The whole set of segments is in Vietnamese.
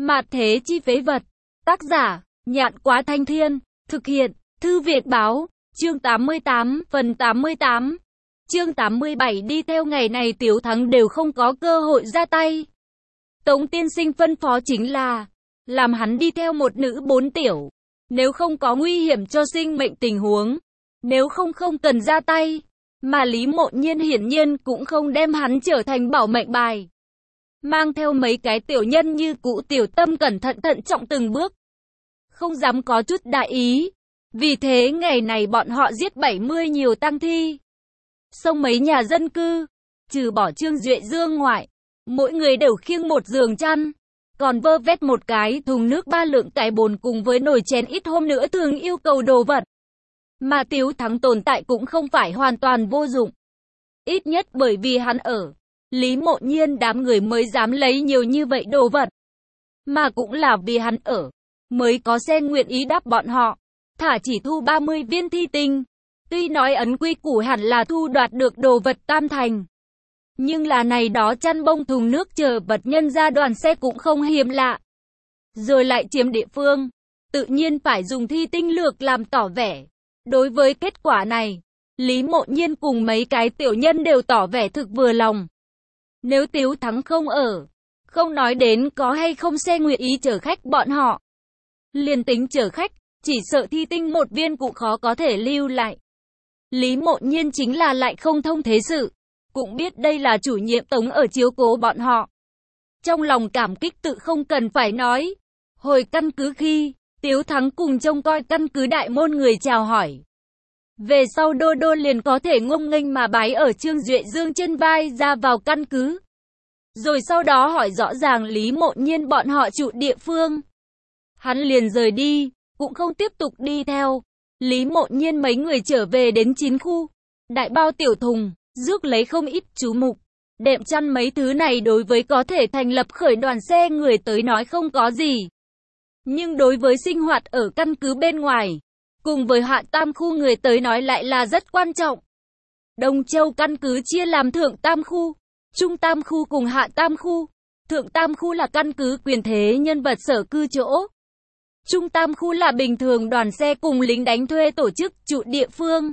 Mạt thế chi phế vật. Tác giả, Nhạn Quá Thanh Thiên. Thực hiện, Thư Việt Báo. Chương 88, phần 88. Chương 87. Đi theo ngày này Tiếu Thắng đều không có cơ hội ra tay. Tống tiên sinh phân phó chính là làm hắn đi theo một nữ 4 tiểu. Nếu không có nguy hiểm cho sinh mệnh tình huống, nếu không cần ra tay. Mà Lý Mộ Nhiên hiển nhiên cũng không đem hắn trở thành bảo mệnh bài. Mang theo mấy cái tiểu nhân như cũ tiểu tâm cẩn thận trọng từng bước. Không dám có chút đại ý. Vì thế ngày này bọn họ giết 70 nhiều tang thi. Xông mấy nhà dân cư. Trừ bỏ Trương Duệ Dương ngoại. Mỗi người đều khiêng một giường chăn. Còn vơ vét một cái thùng nước 3 lượng cái bồn cùng với nồi chén ít hôm nữa thường yêu cầu đồ vật. Mà Tiếu Thắng tồn tại cũng không phải hoàn toàn vô dụng. Ít nhất bởi vì hắn ở. Lý Mộ Nhiên đám người mới dám lấy nhiều như vậy đồ vật. Mà cũng là vì hắn ở. Mới có xe nguyện ý đáp bọn họ. Thả chỉ thu 30 viên thi tinh. Tuy nói ấn quy củ hẳn là thu đoạt được đồ vật tam thành. Nhưng là này đó chăn bông thùng nước chờ vật nhân ra đoàn xe cũng không hiếm lạ. Rồi lại chiếm địa phương. Tự nhiên phải dùng thi tinh lược làm tỏ vẻ. Đối với kết quả này, Lý Mộ Nhiên cùng mấy cái tiểu nhân đều tỏ vẻ thực vừa lòng. Nếu Tiếu Thắng không ở, không nói đến có hay không xe nguyện ý chở khách bọn họ. Liền tính chở khách, chỉ sợ thi tinh một viên cũng khó có thể lưu lại. Lý Mộ Nhiên chính là lại không thông thế sự, cũng biết đây là chủ nhiệm Tống ở chiếu cố bọn họ. Trong lòng cảm kích tự không cần phải nói. Hồi căn cứ khi Tiếu Thắng cùng trông coi căn cứ đại môn người chào hỏi. Về sau Đô Đô liền có thể ngông nghênh mà bái ở Trương Duệ Dương trên vai ra vào căn cứ. Rồi sau đó hỏi rõ ràng Lý Mộ Nhiên bọn họ trụ địa phương. Hắn liền rời đi, cũng không tiếp tục đi theo. Lý Mộ Nhiên mấy người trở về đến 9 khu. Đại bao tiểu thùng, rước lấy không ít chú mục. Đệm chăn mấy thứ này đối với có thể thành lập khởi đoàn xe người tới nói không có gì. Nhưng đối với sinh hoạt ở căn cứ bên ngoài, cùng với hạ tam khu người tới nói lại là rất quan trọng. Đông Châu căn cứ chia làm thượng tam khu, trung tam khu cùng hạ tam khu. Thượng tam khu là căn cứ quyền thế nhân vật sở cư chỗ. Trung tam khu là bình thường đoàn xe cùng lính đánh thuê tổ chức trụ địa phương.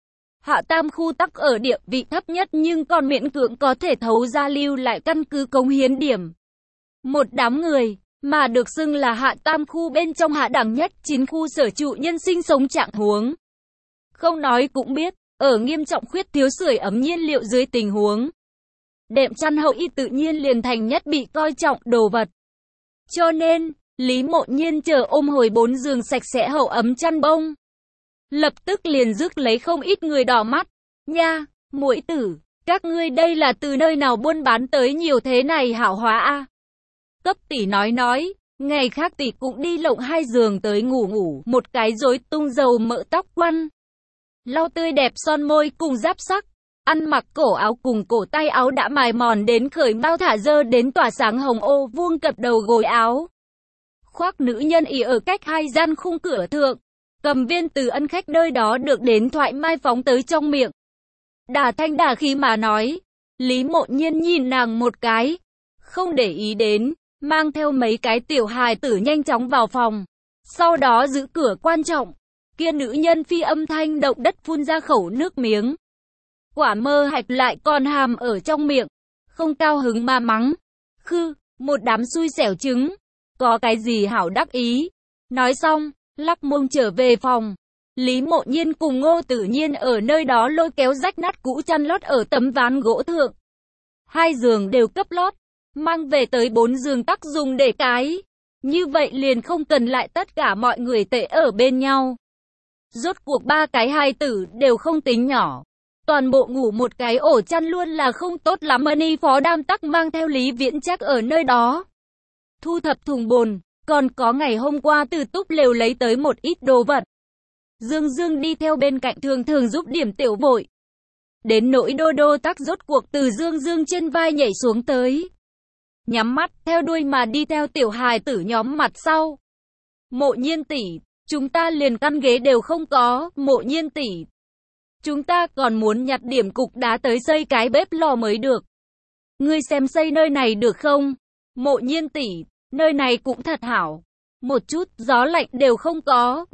Hạ tam khu tắc ở địa vị thấp nhất nhưng còn miễn cưỡng có thể thấu ra lưu lại căn cứ cống hiến điểm. Một đám người mà được xưng là hạ tam khu bên trong hạ đẳng nhất 9 khu sở trụ nhân sinh sống trạng huống. Không nói cũng biết, ở nghiêm trọng khuyết thiếu sưởi ấm nhiên liệu dưới tình huống. Đệm chăn hậu y tự nhiên liền thành nhất bị coi trọng đồ vật. Cho nên, Lý Mộ Nhiên chờ ôm hồi 4 giường sạch sẽ hậu ấm chăn bông. Lập tức liền rước lấy không ít người đỏ mắt. Nha, muội tử, các ngươi đây là từ nơi nào buôn bán tới nhiều thế này hảo hóa a? Cấp tỷ nói, ngày khác tỷ cũng đi lộng 2 giường tới ngủ, một cái rối tung dầu mỡ tóc quăn. Lau tươi đẹp son môi cùng giáp sắc, ăn mặc cổ áo cùng cổ tay áo đã mài mòn đến khởi bao thả dơ đến tỏa sáng hồng ô vuông cập đầu gối áo. Khoác nữ nhân ỉ ở cách 2 gian khung cửa thượng, cầm viên từ ân khách nơi đó được đến thoại mai phóng tới trong miệng. Đả thanh đả khí mà nói, Lý Mộ Nhiên nhìn nàng một cái, không để ý đến, mang theo mấy cái tiểu hài tử nhanh chóng vào phòng. Sau đó giữ cửa quan trọng, kia nữ nhân phi âm thanh động đất phun ra khẩu nước miếng. Quả mơ hạch lại còn hàm ở trong miệng, không cao hứng mà mắng. Khư, một đám xui xẻo trứng, có cái gì hảo đắc ý. Nói xong, lắc mông trở về phòng. Lý Mộ Nhiên cùng Ngô Tử Nhiên ở nơi đó lôi kéo rách nát cũ chăn lót ở tấm ván gỗ thượng. 2 giường đều cấp lót, mang về tới 4 giường tắc dùng để cái. Như vậy liền không cần lại tất cả mọi người tệ ở bên nhau. Rốt cuộc 3 cái hài tử đều không tính nhỏ. Toàn bộ ngủ một cái ổ chăn luôn là không tốt lắm. Ni Phó Đam tắc mang theo Lý Viễn Trác ở nơi đó. Thu thập thùng bồn, còn có ngày hôm qua từ túp lều lấy tới một ít đồ vật. Dương Dương đi theo bên cạnh thường giúp điểm tiểu vội. Đến nỗi Đô Đô tắc rốt cuộc từ Dương Dương trên vai nhảy xuống tới. Nhắm mắt, theo đuôi mà đi theo tiểu hài tử nhóm mặt sau. Mộ Nhiên tỷ, chúng ta liền căn ghế đều không có. Mộ Nhiên tỷ, chúng ta còn muốn nhặt điểm cục đá tới xây cái bếp lò mới được. Ngươi xem xây nơi này được không? Mộ Nhiên tỷ, Nơi này cũng thật hảo. Một chút gió lạnh đều không có,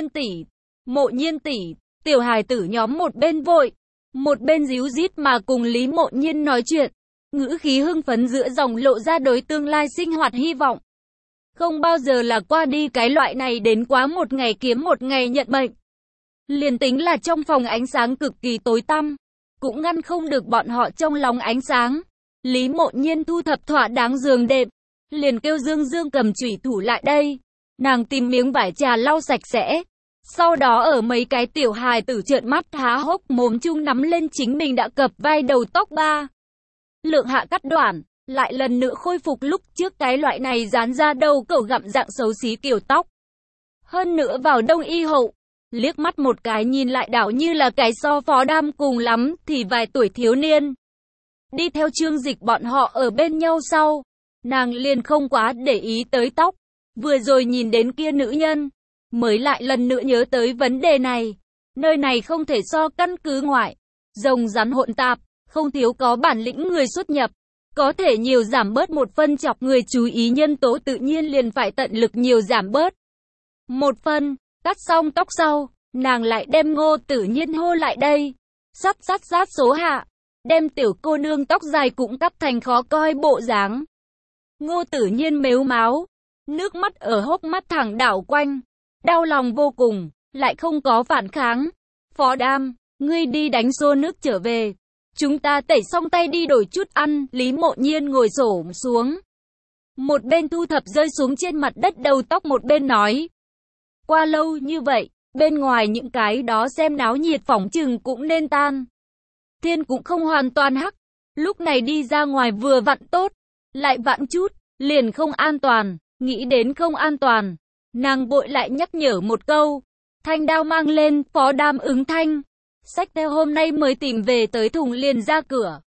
Mộ Nhiên tỷ, tiểu hài tử nhóm một bên vội, một bên díu dít mà cùng Lý Mộ Nhiên nói chuyện. Ngữ khí hưng phấn giữa dòng lộ ra đối tương lai sinh hoạt hy vọng. Không bao giờ là qua đi cái loại này đến quá một ngày kiếm một ngày nhận bệnh. Liền tính là trong phòng ánh sáng cực kỳ tối tăm, cũng ngăn không được bọn họ trong lòng ánh sáng. Lý Mộ Nhiên thu thập thỏa đáng giường đệm, liền kêu Dương Dương cầm chủy thủ lại đây. Nàng tìm miếng vải trà lau sạch sẽ. Sau đó ở mấy cái tiểu hài tử trợn mắt há hốc mồm chung nắm lên chính mình đã cập vai đầu tóc ba lượng hạ cắt đoạn, lại lần nữa khôi phục lúc trước cái loại này dán ra đầu cẩu gặm dạng xấu xí kiểu tóc. Hơn nữa vào đông y hậu, liếc mắt một cái nhìn lại đảo như là cái so Phó Đam cùng lắm thì vài tuổi thiếu niên. Đi theo Trương Dịch bọn họ ở bên nhau sau, nàng liền không quá để ý tới tóc. Vừa rồi nhìn đến kia nữ nhân, mới lại lần nữa nhớ tới vấn đề này. Nơi này không thể so căn cứ ngoại, rồng rắn hỗn tạp, không thiếu có bản lĩnh người xuất nhập. Có thể nhiều giảm bớt một phân chọc người chú ý nhân tố tự nhiên liền phải tận lực nhiều giảm bớt. Một phân, cắt xong tóc sau, nàng lại đem Ngô Tử Nhiên hô lại đây. Sát số hạ, đem tiểu cô nương tóc dài cũng cắt thành khó coi bộ dáng. Ngô Tử Nhiên mếu máo, nước mắt ở hốc mắt thẳng đảo quanh, đau lòng vô cùng, lại không có phản kháng. Phó Đam, ngươi đi đánh xô nước trở về. Chúng ta tẩy xong tay đi đổi chút ăn. Lý Mộ Nhiên ngồi xổm xuống, một bên thu thập rơi xuống trên mặt đất đầu tóc một bên nói. Qua lâu như vậy, bên ngoài những cái đó xem náo nhiệt phỏng chừng cũng nên tan. Thiên cũng không hoàn toàn hắc, lúc này đi ra ngoài vừa vặn tốt, lại vặn chút, liền không an toàn. Nghĩ đến không an toàn, nàng vội lại nhắc nhở một câu. Thanh đao mang lên, Phó Đam ứng thanh. Xách theo hôm nay mới tìm về tới thùng liền ra cửa.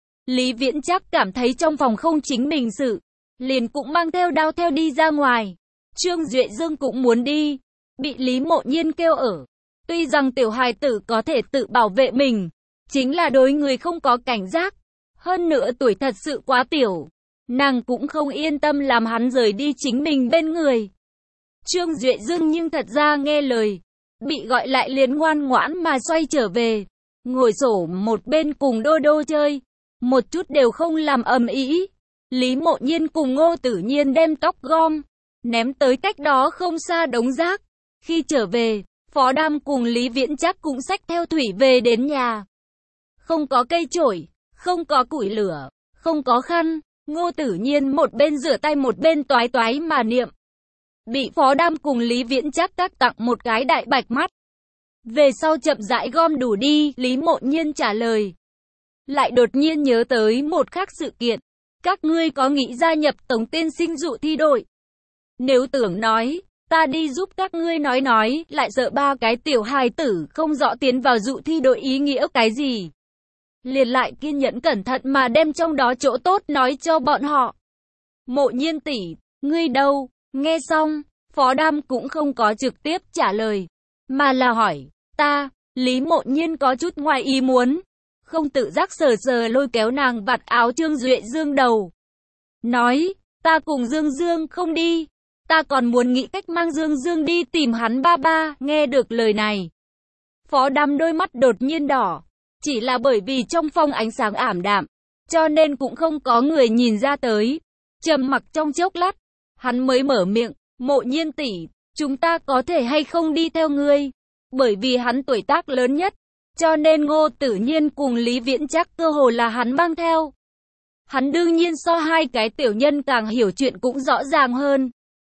Lý Viễn Trác cảm thấy trong phòng không chính mình sự, liền cũng mang theo đao theo đi ra ngoài. Trương Duệ Dương cũng muốn đi, bị Lý Mộ Nhiên kêu ở. Tuy rằng tiểu hài tử có thể tự bảo vệ mình, chính là đối người không có cảnh giác. Hơn nữa tuổi thật sự quá tiểu, nàng cũng không yên tâm làm hắn rời đi chính mình bên người. Trương Duệ Dương nhưng thật ra nghe lời, bị gọi lại liền ngoan ngoãn mà xoay trở về, ngồi xổm một bên cùng Đô Đô chơi, một chút đều không làm ầm ĩ. Lý Mộ Nhiên cùng Ngô Tử Nhiên đem tóc gom, ném tới cách đó không xa đống rác. Khi trở về, Phó Đam cùng Lý Viễn Trác cũng xách theo thủy về đến nhà. Không có cây chổi, không có củi lửa, không có khăn, Ngô Tử Nhiên một bên rửa tay một bên toái toái mà niệm. Bị Phó Đam cùng Lý Viễn Trác các tặng một cái đại bạch mắt. Về sau chậm rãi gom đủ đi, Lý Mộ Nhiên trả lời. Lại đột nhiên nhớ tới một khác sự kiện. Các ngươi có nghĩ gia nhập Tổng Tiên Sinh dụ thi đội? Nếu tưởng nói, ta đi giúp các ngươi nói, lại sợ ba cái tiểu hài tử không rõ tiến vào dụ thi đội ý nghĩa cái gì. Liền lại kiên nhẫn cẩn thận mà đem trong đó chỗ tốt nói cho bọn họ. Mộ Nhiên tỷ, ngươi đâu? Nghe xong, Phó Đam cũng không có trực tiếp trả lời, mà là hỏi, ta. Lý Mộ Nhiên có chút ngoài ý muốn, không tự giác sờ lôi kéo nàng vạt áo Trương Duệ Dương đầu. Nói, ta cùng Dương Dương không đi, ta còn muốn nghĩ cách mang Dương Dương đi tìm hắn ba ba. Nghe được lời này, Phó Đam đôi mắt đột nhiên đỏ, chỉ là bởi vì trong phòng ánh sáng ảm đạm, cho nên cũng không có người nhìn ra tới. Trầm mặc trong chốc lát, hắn mới mở miệng, Mộ Nhiên tỷ, chúng ta có thể hay không đi theo ngươi? Bởi vì hắn tuổi tác lớn nhất, cho nên Ngô Tử Nhiên cùng Lý Viễn Trác cơ hồ là hắn mang theo. Hắn đương nhiên so hai cái tiểu nhân càng hiểu chuyện cũng rõ ràng hơn.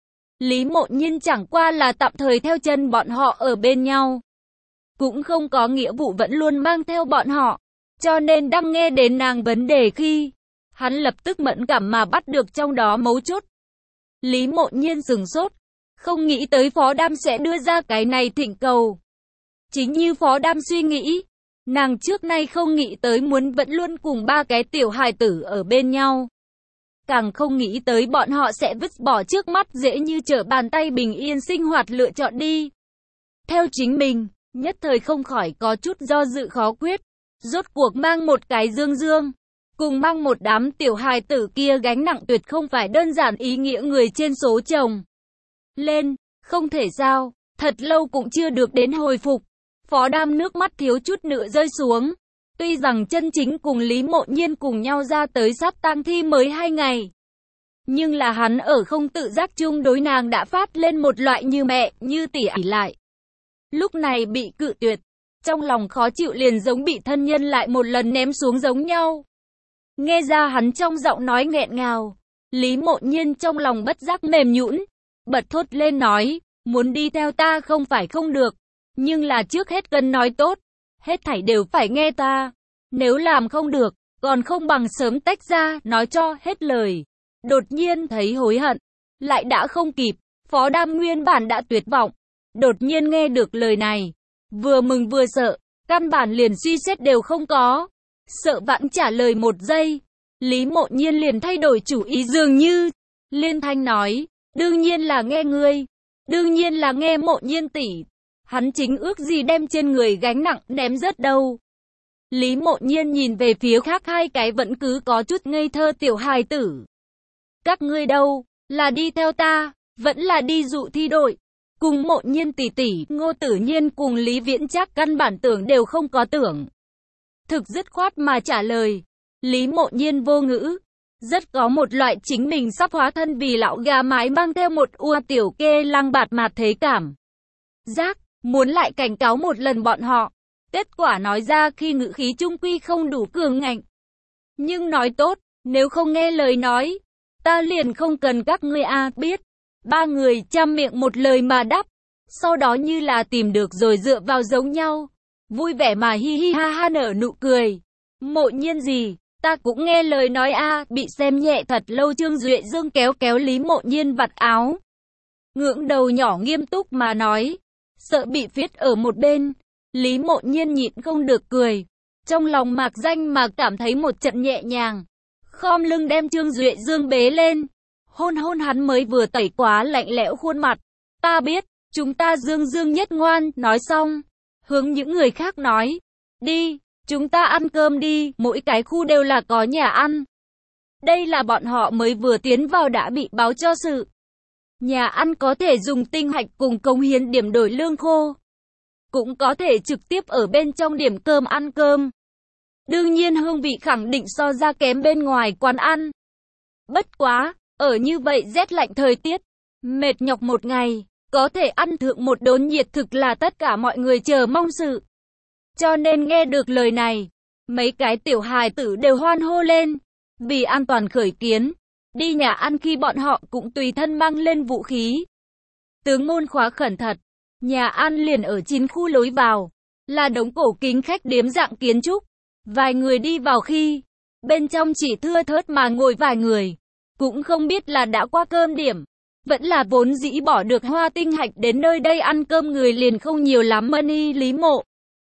Lý Mộ Nhiên chẳng qua là tạm thời theo chân bọn họ ở bên nhau, cũng không có nghĩa vụ vẫn luôn mang theo bọn họ, cho nên đang nghe đến nàng vấn đề khi, hắn lập tức mẫn cảm mà bắt được trong đó mấu chốt. Lý Mộ Nhiên sửng sốt, không nghĩ tới Phó Đam sẽ đưa ra cái này thỉnh cầu. Chính như Phó Đam suy nghĩ, nàng trước nay không nghĩ tới muốn vẫn luôn cùng ba cái tiểu hài tử ở bên nhau. Càng không nghĩ tới bọn họ sẽ vứt bỏ trước mắt dễ như trở bàn tay bình yên sinh hoạt lựa chọn đi theo chính mình, nhất thời không khỏi có chút do dự khó quyết. Rốt cuộc mang một cái Dương Dương, cùng mang một đám tiểu hài tử kia gánh nặng tuyệt không phải đơn giản ý nghĩa người trên số chồng lên, không thể sao, thật lâu cũng chưa được đến hồi phục. Phó Đam nước mắt thiếu chút nữa rơi xuống. Tuy rằng chân chính cùng Lý Mộ Nhiên cùng nhau ra tới sát tang thi mới 2 ngày. Nhưng là hắn ở không tự giác chung đối nàng đã phát lên một loại như mẹ, như tỷ ỷ lại. Lúc này bị cự tuyệt, trong lòng khó chịu liền giống bị thân nhân lại một lần ném xuống giống nhau. Nghe ra hắn trong giọng nói nghẹn ngào, Lý Mộ Nhiên trong lòng bất giác mềm nhũn, bật thốt lên nói, muốn đi theo ta không phải không được, nhưng là trước hết cần nói tốt, hết thảy đều phải nghe ta, nếu làm không được, còn không bằng sớm tách ra, nói cho hết lời. Đột nhiên thấy hối hận, lại đã không kịp, Phó Đam nguyên bản đã tuyệt vọng, đột nhiên nghe được lời này, vừa mừng vừa sợ, căn bản liền suy xét đều không có, sợ vãn trả lời một giây, Lý Mộ Nhiên liền thay đổi chủ ý dường như, liên thanh nói, đương nhiên là nghe ngươi, đương nhiên là nghe Mộ Nhiên tỷ, hắn chính ước gì đem trên người gánh nặng ném rớt đâu. Lý Mộ Nhiên nhìn về phía khác hai cái vẫn cứ có chút ngây thơ tiểu hài tử. Các ngươi đâu, là đi theo ta, vẫn là đi dụ thi đội. Cùng Mộ Nhiên tỷ tỷ, Ngô Tử Nhiên cùng Lý Viễn Trác căn bản tưởng đều không có tưởng. Thực dứt khoát mà trả lời. Lý Mộ Nhiên vô ngữ, rất có một loại chính mình sắp hóa thân vì lão gà mái mang theo một ua tiểu kê lăng bạt mạt thế cảm. Giác, muốn lại cảnh cáo một lần bọn họ. Kết quả nói ra khi ngữ khí trung quy không đủ cường ngạnh. Nhưng nói tốt, nếu không nghe lời nói, ta liền không cần các ngươi biết. Ba người chăm miệng một lời mà đáp. Sau đó như là tìm được rồi dựa vào giống nhau. Vui vẻ mà hi hi ha ha nở nụ cười. Mộ Nhiên gì, ta cũng nghe lời nói bị xem nhẹ thật lâu. Trương Duệ Dương kéo kéo Lý Mộ Nhiên vặt áo. Ngưỡng đầu nhỏ nghiêm túc mà nói. Sợ bị viết ở một bên. Lý Mộ Nhiên nhịn không được cười. Trong lòng mạc danh mà cảm thấy một trận nhẹ nhàng. Khom lưng đem Trương Duệ Dương bế lên. Hôn hôn hắn mới vừa tẩy quá lạnh lẽo khuôn mặt. Ta biết, chúng ta Dương Dương nhất ngoan. Nói xong, hướng những người khác nói. Đi, chúng ta ăn cơm đi. Mỗi cái khu đều là có nhà ăn. Đây là bọn họ mới vừa tiến vào đã bị báo cho sự. Nhà ăn có thể dùng tinh hạch cùng cống hiến điểm đổi lương khô. Cũng có thể trực tiếp ở bên trong điểm cơm ăn cơm. Đương nhiên hương vị khẳng định so ra kém bên ngoài quán ăn. Bất quá, ở như vậy rét lạnh thời tiết, mệt nhọc một ngày, có thể ăn thượng một đốn nhiệt thực là tất cả mọi người chờ mong sự. Cho nên nghe được lời này, mấy cái tiểu hài tử đều hoan hô lên. Vì an toàn khởi kiến, đi nhà ăn khi bọn họ cũng tùy thân mang lên vũ khí. Tướng môn khóa khẩn thật. Nhà ăn liền ở 9 khu lối vào, là đống cổ kính khách điếm dạng kiến trúc. Vài người đi vào khi, bên trong chỉ thưa thớt mà ngồi vài người, cũng không biết là đã qua cơm điểm, vẫn là vốn dĩ bỏ được hoa tinh hạch đến nơi đây ăn cơm người liền không nhiều lắm. Mani Lý Mộ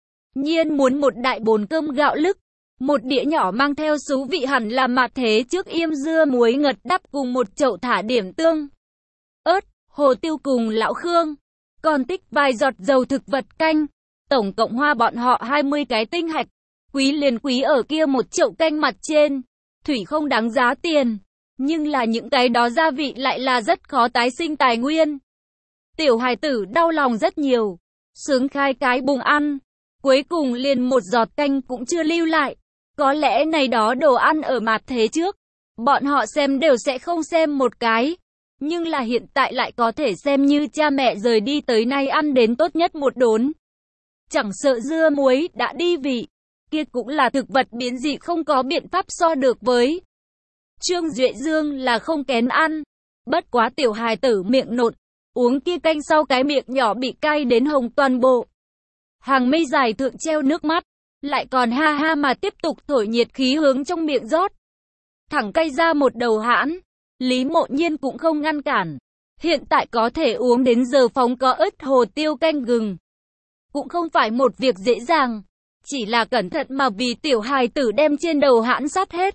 Nhiên muốn một đại bồn cơm gạo lứt, một đĩa nhỏ mang theo xú vị hẳn là mạt thế trước yêm dưa muối ngật đắp cùng một chậu thả điểm tương, ớt, hồ tiêu cùng lão Khương. Còn tích vài giọt dầu thực vật canh, tổng cộng hoa bọn họ 20 cái tinh hạch, quý liền quý ở kia một chậu canh mặt trên, thủy không đáng giá tiền, nhưng là những cái đó gia vị lại là rất khó tái sinh tài nguyên. Tiểu hài tử đau lòng rất nhiều, sướng khai cái bùng ăn, cuối cùng liền một giọt canh cũng chưa lưu lại, có lẽ này đó đồ ăn ở mặt thế trước, bọn họ xem đều sẽ không xem một cái. Nhưng là hiện tại lại có thể xem như cha mẹ rời đi tới nay ăn đến tốt nhất một đốn. Chẳng sợ dưa muối đã đi vị, kia cũng là thực vật biến dị không có biện pháp so được với. Trương Duệ Dương là không kén ăn, bất quá tiểu hài tử miệng nột, uống kia canh sau cái miệng nhỏ bị cay đến hồng toàn bộ. Hàng mây dài thượng treo nước mắt, lại còn ha ha mà tiếp tục thổi nhiệt khí hướng trong miệng rót. Thẳng cay ra một đầu hãn. Lý Mộ Nhiên cũng không ngăn cản. Hiện tại có thể uống đến giờ phóng có ớt hồ tiêu canh gừng. Cũng không phải một việc dễ dàng. Chỉ là cẩn thận mà vì tiểu hài tử đem trên đầu hãn sát hết.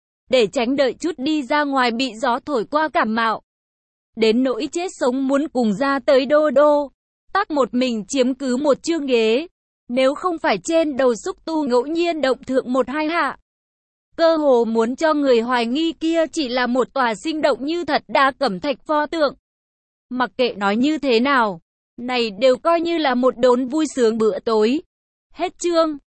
Để tránh đợi chút đi ra ngoài bị gió thổi qua cảm mạo. Đến nỗi chết sống muốn cùng ra tới đô đô. Tắc một mình chiếm cứ một chương ghế. Nếu không phải trên đầu xúc tu ngẫu nhiên động thượng một hai hạ. cơ hồ muốn cho người hoài nghi kia chỉ là một tòa sinh động như thật đá cẩm thạch pho tượng. Mặc kệ nói như thế nào, này đều coi như là một đốn vui sướng bữa tối. Hết chương.